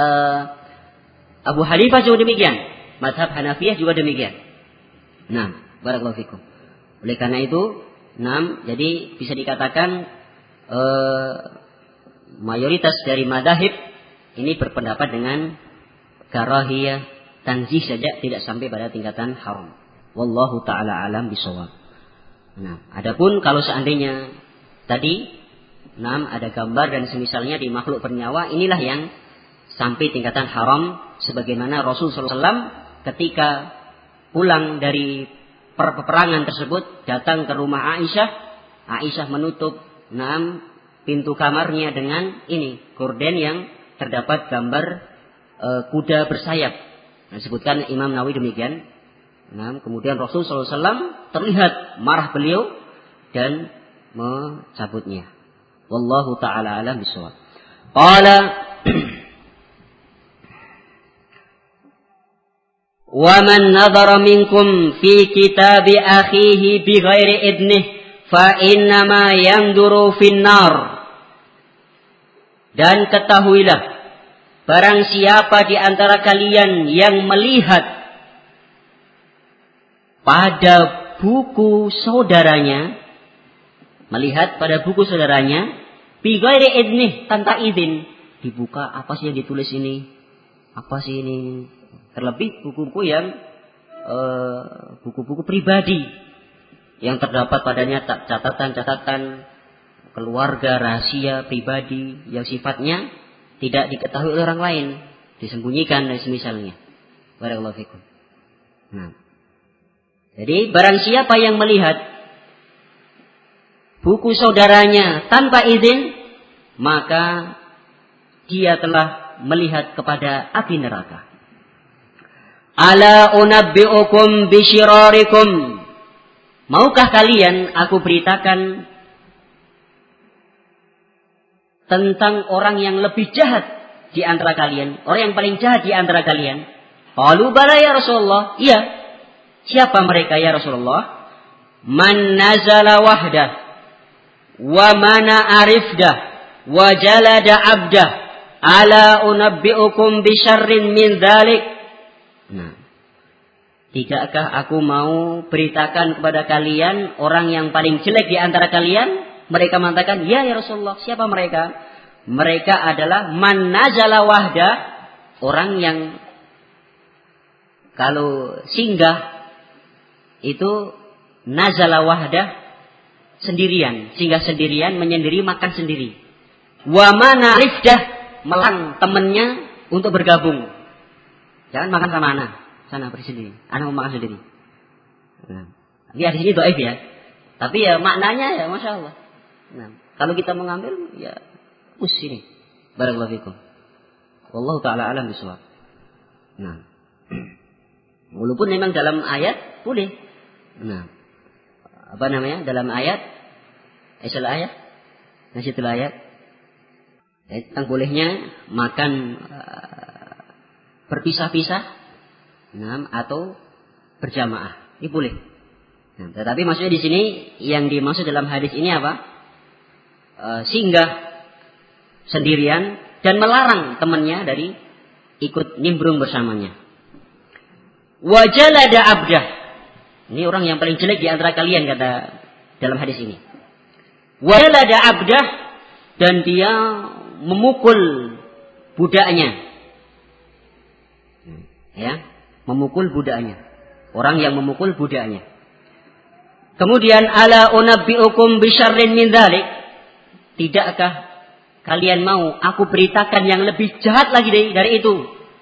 Abu Hanifah juga demikian. Madhab Hanafiyah juga demikian. Nah, barakallahu fikum. Oleh karena itu, jadi bisa dikatakan mayoritas dari madhab ini berpendapat dengan karahiyah tanzih saja, tidak sampai pada tingkatan haram. Wallahu taala alam bisawab. Nah, adapun kalau seandainya tadi ada gambar dan semisalnya di makhluk bernyawa, inilah yang sampai tingkatan haram, sebagaimana Rasul sallallahu alaihi wasallam ketika pulang dari peperangan tersebut datang ke rumah Aisyah menutup pintu kamarnya dengan gorden yang terdapat gambar kuda bersayap. Disebutkan Imam Nawawi demikian. Kemudian Rasul sallallahu alaihi wasallam terlihat marah beliau dan mencabutnya. Wallahu taala alam bisawab. Qala wa man nadhara minkum fi kitabi akhihi bighairi idnih fa innama yanduru finnar. Dan ketahuilah, barang siapa di antara kalian yang melihat pada buku saudaranya, bighairi idnih, tanpa izin, dibuka, apa sih yang ditulis ini? Apa sih ini? Terlebih buku-buku yang buku-buku pribadi yang terdapat padanya catatan-catatan keluarga, rahasia pribadi yang sifatnya tidak diketahui oleh orang lain, disembunyikan dan semisalnya. Barakallahu fikum. Nah, jadi barang siapa yang melihat buku saudaranya tanpa izin, maka dia telah melihat kepada api neraka. Ala unabbi'ukum bisyirarikum. Maukah kalian aku beritakan tentang orang yang lebih jahat di antara kalian, orang yang paling jahat di antara kalian? Qalu bala ya Rasulullah. Iya. Siapa mereka ya Rasulullah? Man nazala wahdah wa mana arifdah wa jalada abdah ala unabbi'ukum bisyarrin min dzalik. Nah, tidakkah aku mau beritakan kepada kalian orang yang paling jelek di antara kalian? Mereka mengatakan, ya Rasulullah. Siapa mereka? Mereka adalah man nazala wahda, orang yang kalau singgah itu nazala wahda, sendirian, singgah sendirian, menyendiri, makan sendiri. Wa mana rifdah, melang temannya untuk bergabung. Jangan makan sama anak, sana pergi sendiri. Anak mau makan sendiri. Nah, ya di sini dhaif ya. Tapi ya maknanya ya Masya Allah. Nah, kalau kita mengambil ya ini. Barakallahu fikum. Wallahu ta'ala alam bishawab. Nah, walaupun memang dalam ayat boleh. Nah, apa namanya? Dalam ayat, ayat, nasihatul ayat, tentang bolehnya makan berpisah-pisah, nah, atau berjamaah. Ini boleh. Nah, tetapi maksudnya di sini yang dimaksud dalam hadis ini apa? Singgah sendirian dan melarang temannya dari ikut nimbrung bersamanya. Wajalada abdah. Ini orang yang paling jelek di antara kalian kata dalam hadis ini. Wajalada abdah, dan dia memukul budaknya. Ya, memukul budaknya. Orang yang memukul budaknya. Kemudian ala unabbi'ukum bisyarrin min dzalik. Tidakkah kalian mau aku beritakan yang lebih jahat lagi dari itu?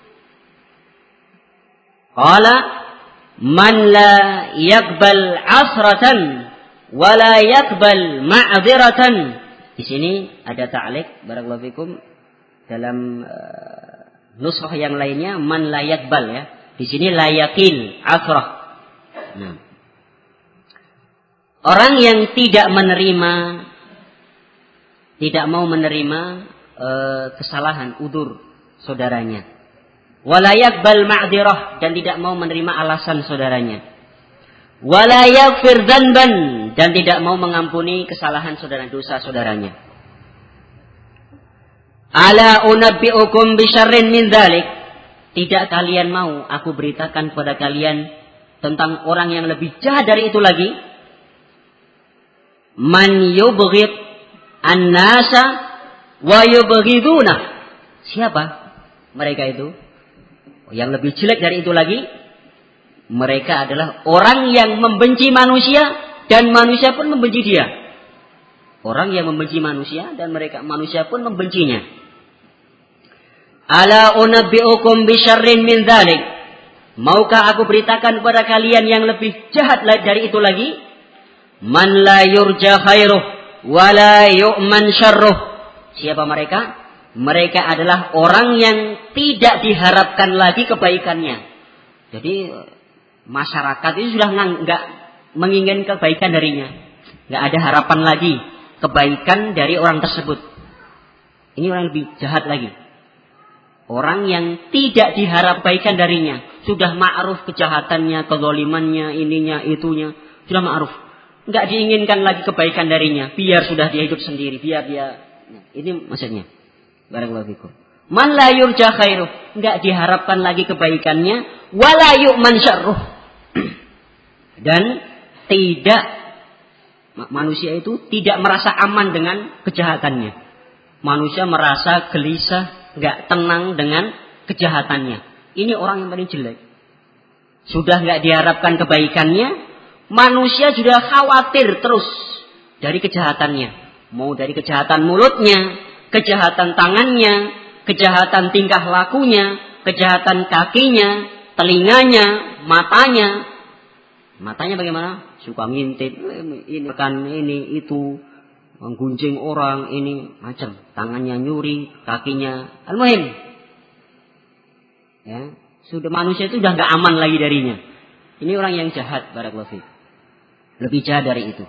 Qala man la yaqbal asratan wa la yaqbal ma'dziratan. Di sini ada ta'liq barakallahu fikum dalam nuskhah yang lainnya man la yaqbal ya. Di sini la yaqil asrah. Nah, orang yang tidak mau menerima kesalahan, udzur saudaranya. Wala yaqbal ma'dzirah, dan tidak mau menerima alasan saudaranya. Wala yaghfir dzanban, dan tidak mau mengampuni kesalahan saudara, dosa saudaranya. Ala unabbi'ukum bisyarrin min dzalik. Tidak kalian mau aku beritakan kepada kalian tentang orang yang lebih jahat dari itu lagi? Man yubghid an-nasa wa yubghiduna. Siapa mereka itu? Yang lebih jelek dari itu lagi, mereka adalah orang yang membenci manusia dan manusia pun membenci dia. Orang yang membenci manusia dan manusia pun membencinya. Ala unabbi'ukum bisyarrin min dzalik. Maukah aku beritakan kepada kalian yang lebih jahat dari itu lagi? Man la yurja khairuh wa la yu'man syarruh. Siapa mereka? Mereka adalah orang yang tidak diharapkan lagi kebaikannya. Jadi masyarakat itu sudah enggak menginginkan kebaikan darinya. Enggak ada harapan lagi kebaikan dari orang tersebut. Ini orang lebih jahat lagi. Orang yang tidak diharap kebaikan darinya. Sudah ma'ruf kejahatannya, kezalimannya, ininya, itunya. Sudah ma'ruf. Enggak diinginkan lagi kebaikan darinya. Biar sudah dia hidup sendiri. Biar dia... Ini maksudnya. Barakallahu fikum. Man la yurja khairuh. Enggak diharapkan lagi kebaikannya. Wala yu'man syarruh. Dan tidak... Manusia itu tidak merasa aman dengan kejahatannya. Manusia merasa gelisah, enggak tenang dengan kejahatannya. Ini orang yang paling jelek. Sudah enggak diharapkan kebaikannya, manusia sudah khawatir terus dari kejahatannya. Mau dari kejahatan mulutnya, kejahatan tangannya, kejahatan tingkah lakunya, kejahatan kakinya, telinganya, matanya. Matanya bagaimana? Suka ngintip, ini kan ini itu, menggunjing orang, ini macam. Tangannya nyuri, kakinya, al-muhim. Ya, sudah manusia itu sudah enggak aman lagi darinya. Ini orang yang jahat, barakallahu fiik. Lebih jahat dari itu.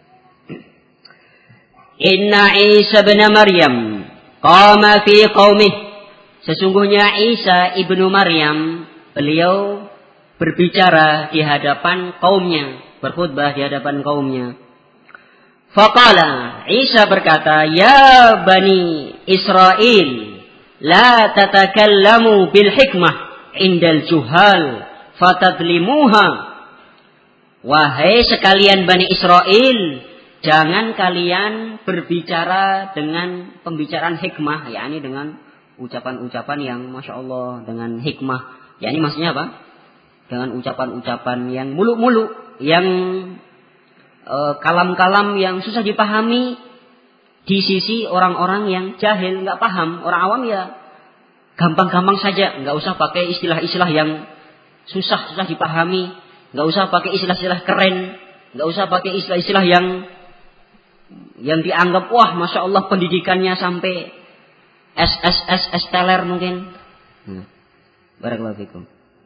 Inna Isa bin Maryam qama fi qaumih. Sesungguhnya Isa ibnu Maryam, beliau berbicara di hadapan kaumnya, berkhutbah di hadapan kaumnya. Faqala, Isa berkata, "Ya Bani Israel, la tatakallamu bil hikmah indal juhal fatadlimuha." Wahai sekalian Bani Israel, jangan kalian berbicara dengan pembicaraan hikmah, yakni dengan ucapan-ucapan yang Masya Allah, dengan hikmah. Yakni maksudnya apa? Dengan ucapan-ucapan yang muluk-muluk, yang kalam-kalam yang susah dipahami di sisi orang-orang yang jahil, nggak paham. Orang awam ya gampang-gampang saja, nggak usah pakai istilah-istilah yang susah dipahami, nggak usah pakai istilah-istilah keren, nggak usah pakai istilah-istilah yang dianggap wah Masya Allah pendidikannya sampai SSS teler mungkin. Barakallahu fikum.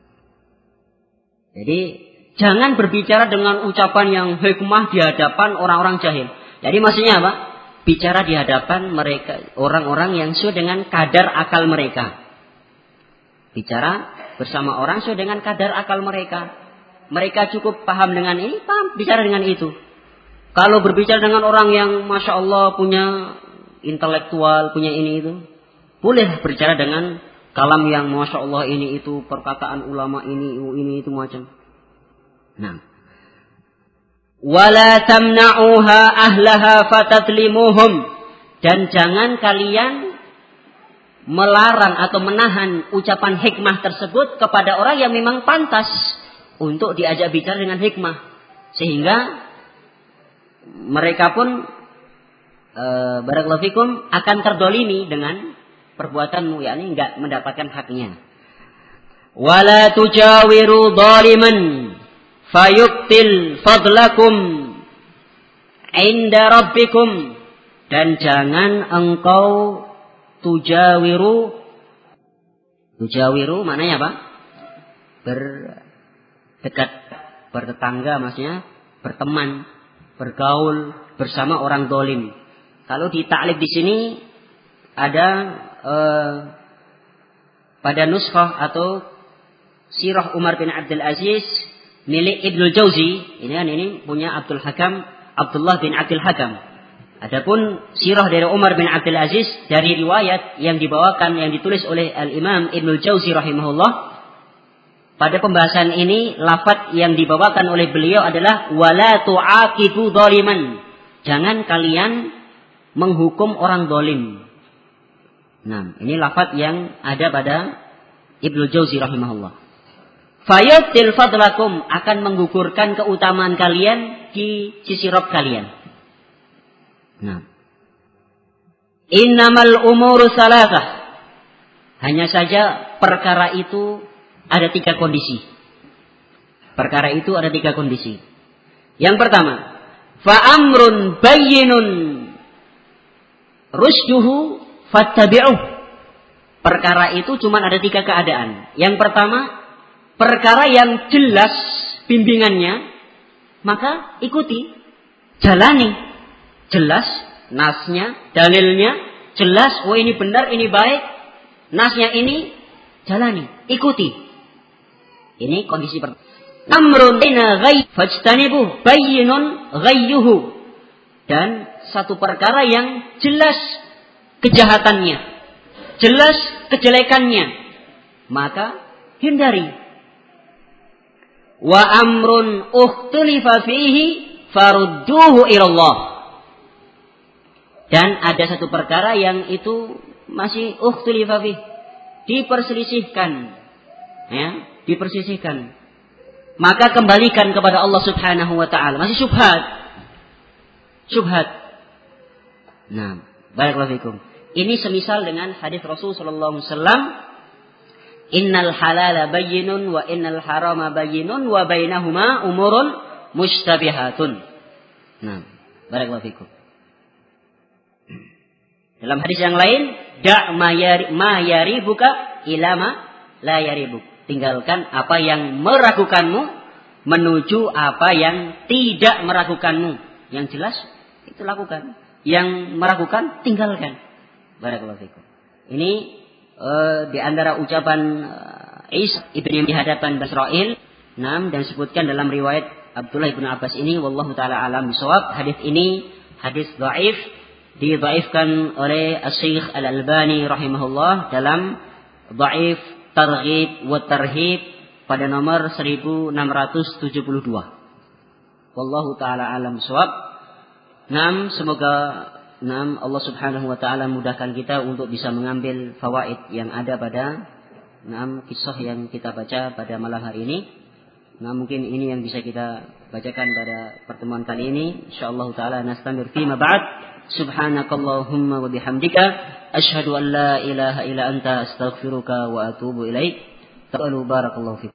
Jadi jangan berbicara dengan ucapan yang hikmah di hadapan orang-orang jahil. Jadi maksudnya apa? Bicara di hadapan mereka, orang-orang yang sesuai dengan kadar akal mereka. Bicara bersama orang sesuai dengan kadar akal mereka. Mereka cukup paham dengan ini, paham bicara dengan itu. Kalau berbicara dengan orang yang Masya Allah punya intelektual, punya ini itu, boleh berbicara dengan kalam yang Masya Allah ini itu, perkataan ulama ini itu macam. Nah, wala tamna'uha ahlaha fatatlimuhum, dan jangan kalian melarang atau menahan ucapan hikmah tersebut kepada orang yang memang pantas untuk diajak bicara dengan hikmah, sehingga mereka pun barakallahu fikum akan terdolimi dengan perbuatanmu, yakni enggak mendapatkan haknya. Wala tujawiru zaliman fayuktil fadlakum inda rabbikum, dan jangan engkau tujawiru maknanya apa? Berdekat, bertetangga, maksudnya berteman, bergaul bersama orang zalim. Kalau di ta'lib di sini ada pada nuskhah atau sirah Umar bin Abdul Aziz milik Ibnul Jauzi, ini punya Abdullah bin Abdul Hakam. Adapun sirah dari Umar bin Abdul Aziz dari riwayat yang dibawakan, yang ditulis oleh Al-Imam Ibnul Jauzi rahimahullah, pada pembahasan ini lafaz yang dibawakan oleh beliau adalah wala tu'aqibu zaliman, jangan kalian menghukum orang zalim. Nah, ini lafaz yang ada pada Ibnu Jauzi rahimahullah. Fayutil fadlakum, akan menggugurkan keutamaan kalian di sisi Rabb kalian. Nah, innamal umuru salasah, hanya saja perkara itu ada 3 kondisi. Perkara itu ada 3 kondisi. Yang pertama, fa amrun bayyinun rusduhu fattabi'uh. Perkara itu cuma ada 3 keadaan. Yang pertama, perkara yang jelas bimbingannya, maka ikuti, jalani. Jelas nasnya, dalilnya, jelas, oh ini benar, ini baik, nasnya ini, jalani, ikuti. Ini kondisi pertama. Amrun baina ghayy fajtanibuh bayyinun ghayyuhu. Dan satu perkara yang jelas kejahatannya, jelas kejelekannya, maka hindari. Wa amrun ukhtulifa fihi farudduhu ilallah. Dan ada satu perkara yang itu masih ukhtulifa fihi, diperselisihkan, ya, diperselisihkan, maka kembalikan kepada Allah Subhanahu wa taala. Masih syubhat. Nah, barakallahu fikum. Ini semisal dengan hadis Rasul sallallahu alaihi wasallam, innal halala bayyinun wa innal harama bayyinun wa bainahuma umurun mushtabihatun. Nah, barakallahu fikum. Dalam hadis yang lain, da' ma yaribuka ila ma la yaribuk. Tinggalkan apa yang meragukanmu menuju apa yang tidak meragukanmu. Yang jelas itu lakukan. Yang meragukan tinggalkan. Barakallahu fikum. Ini di antara ucapan Isa ibn di hadapan Bani Israil. Dan disebutkan dalam riwayat Abdullah ibn Abbas ini, wallahu taala alam bisawab. Hadis ini hadis dhaif, didhaifkan oleh Asy-Syaikh Al-Albani rahimahullah dalam Dhaif Targhib wa Tarhib pada nomor 1672. Wallahu taala alam bisawab. Semoga Allah Subhanahu wa taala mudahkan kita untuk bisa mengambil fawaid yang ada pada kisah yang kita baca pada malam hari ini. Mungkin ini yang bisa kita bacakan pada pertemuan kali ini. Insyaallah taala nastamir fi ma ba'd. Subhanakallahumma wa bihamdika asyhadu an la ilaha illa anta astaghfiruka wa atubu ilaik. Taqabbalu barakallahu fiik.